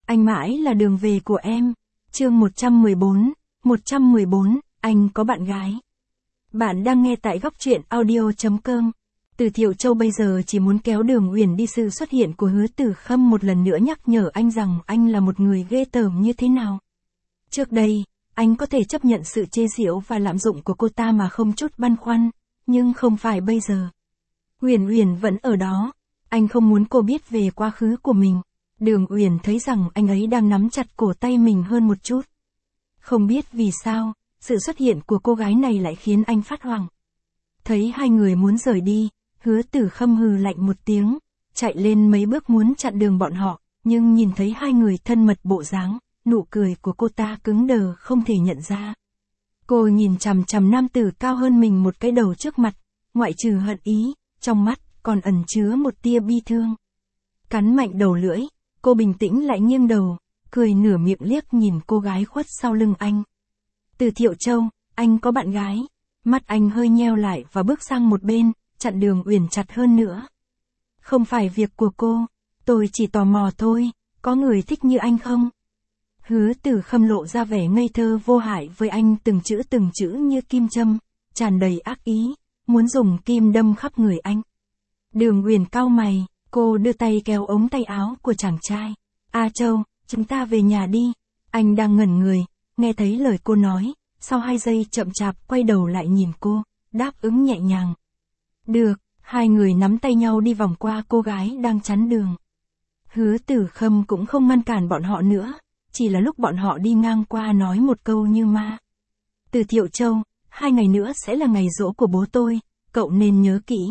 Anh mãi là đường về của em. Chương 114, anh có bạn gái. Bạn đang nghe tại góc truyện audio.com. Từ Thiệu Châu bây giờ chỉ muốn kéo Đường Uyển đi. Sự xuất hiện của Hứa Tử Khâm một lần nữa nhắc nhở anh rằng anh là một người ghê tởm như thế nào. Trước đây, anh có thể chấp nhận sự chê giễu và lạm dụng của cô ta mà không chút băn khoăn, nhưng không phải bây giờ. Uyển vẫn ở đó, anh không muốn cô biết về quá khứ của mình. Đường Uyển thấy rằng anh ấy đang nắm chặt cổ tay mình hơn một chút. Không biết vì sao, sự xuất hiện của cô gái này lại khiến anh phát hoảng. Thấy hai người muốn rời đi, Hứa Tử Khâm hừ lạnh một tiếng, chạy lên mấy bước muốn chặn đường bọn họ, nhưng nhìn thấy hai người thân mật bộ dáng, nụ cười của cô ta cứng đờ không thể nhận ra. Cô nhìn chằm chằm nam tử cao hơn mình một cái đầu trước mặt, ngoại trừ hận ý, trong mắt còn ẩn chứa một tia bi thương. Cắn mạnh đầu lưỡi, cô bình tĩnh lại nghiêng đầu, cười nửa miệng liếc nhìn cô gái khuất sau lưng anh. Từ Thiệu Châu, anh có bạn gái. Mắt anh hơi nheo lại và bước sang một bên, chặn Đường Uyển chặt hơn nữa. Không phải việc của cô, tôi chỉ tò mò thôi, có người thích như anh không? Hứa Tử Khâm lộ ra vẻ ngây thơ vô hại với anh, từng chữ như kim châm, tràn đầy ác ý, muốn dùng kim đâm khắp người anh. Đường Uyển cau mày, cô đưa tay kéo ống tay áo của chàng trai. A Châu, chúng ta về nhà đi. Anh đang ngẩn người, nghe thấy lời cô nói, sau 2 giây chậm chạp quay đầu lại nhìn cô, đáp ứng nhẹ nhàng. Được, hai người nắm tay nhau đi vòng qua cô gái đang chắn đường. Hứa Tử Khâm cũng không ngăn cản bọn họ nữa, chỉ là lúc bọn họ đi ngang qua nói một câu như ma. Từ Thiệu Châu, 2 ngày nữa sẽ là ngày giỗ của bố tôi, cậu nên nhớ kỹ.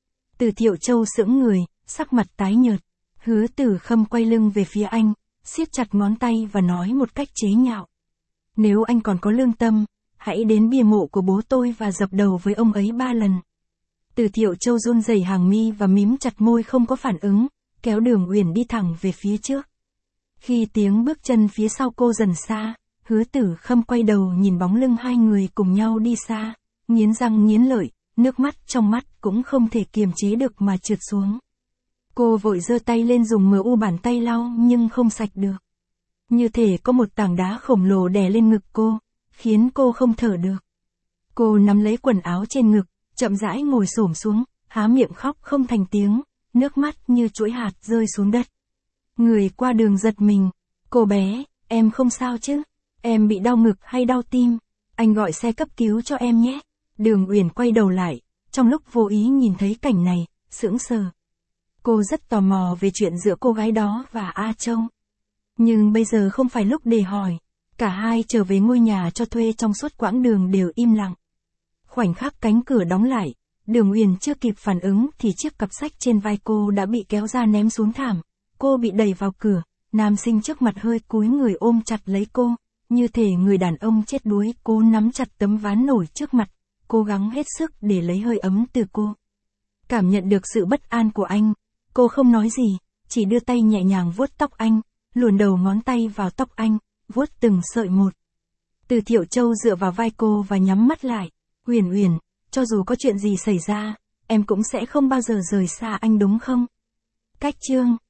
Từ Thiệu Châu sững người, sắc mặt tái nhợt. Hứa Tử Khâm quay lưng về phía anh, siết chặt ngón tay và nói một cách chế nhạo. Nếu anh còn có lương tâm, hãy đến bia mộ của bố tôi và dập đầu với ông ấy 3 lần. Từ Thiệu Châu run rẩy hàng mi và mím chặt môi không có phản ứng, kéo Đường Uyển đi thẳng về phía trước. Khi tiếng bước chân phía sau cô dần xa, Hứa Tử Khâm quay đầu nhìn bóng lưng hai người cùng nhau đi xa, nghiến răng nghiến lợi, nước mắt trong mắt cũng không thể kiềm chế được mà trượt xuống. Cô vội giơ tay lên dùng mờ u bàn tay lau nhưng không sạch được. Như thể có một tảng đá khổng lồ đè lên ngực cô, khiến cô không thở được. Cô nắm lấy quần áo trên ngực, chậm rãi ngồi xổm xuống, há miệng khóc không thành tiếng, nước mắt như chuỗi hạt rơi xuống đất. Người qua đường giật mình. Cô bé, em không sao chứ? Em bị đau ngực hay đau tim? Anh gọi xe cấp cứu cho em nhé. Đường Uyển quay đầu lại, trong lúc vô ý nhìn thấy cảnh này, sững sờ. Cô rất tò mò về chuyện giữa cô gái đó và A Châu. Nhưng bây giờ không phải lúc để hỏi. Cả hai trở về ngôi nhà cho thuê trong suốt quãng đường đều im lặng. Khoảnh khắc cánh cửa đóng lại, Đường Uyển chưa kịp phản ứng thì chiếc cặp sách trên vai cô đã bị kéo ra ném xuống thảm. Cô bị đẩy vào cửa, nam sinh trước mặt hơi cúi người ôm chặt lấy cô, như thể người đàn ông chết đuối. Cô nắm chặt tấm ván nổi trước mặt, cố gắng hết sức để lấy hơi ấm từ cô. Cảm nhận được sự bất an của anh, cô không nói gì, chỉ đưa tay nhẹ nhàng vuốt tóc anh, luồn đầu ngón tay vào tóc anh, vuốt từng sợi một. Từ Thiệu Châu dựa vào vai cô và nhắm mắt lại. Uyển, cho dù có chuyện gì xảy ra, em cũng sẽ không bao giờ rời xa anh đúng không? Cách chương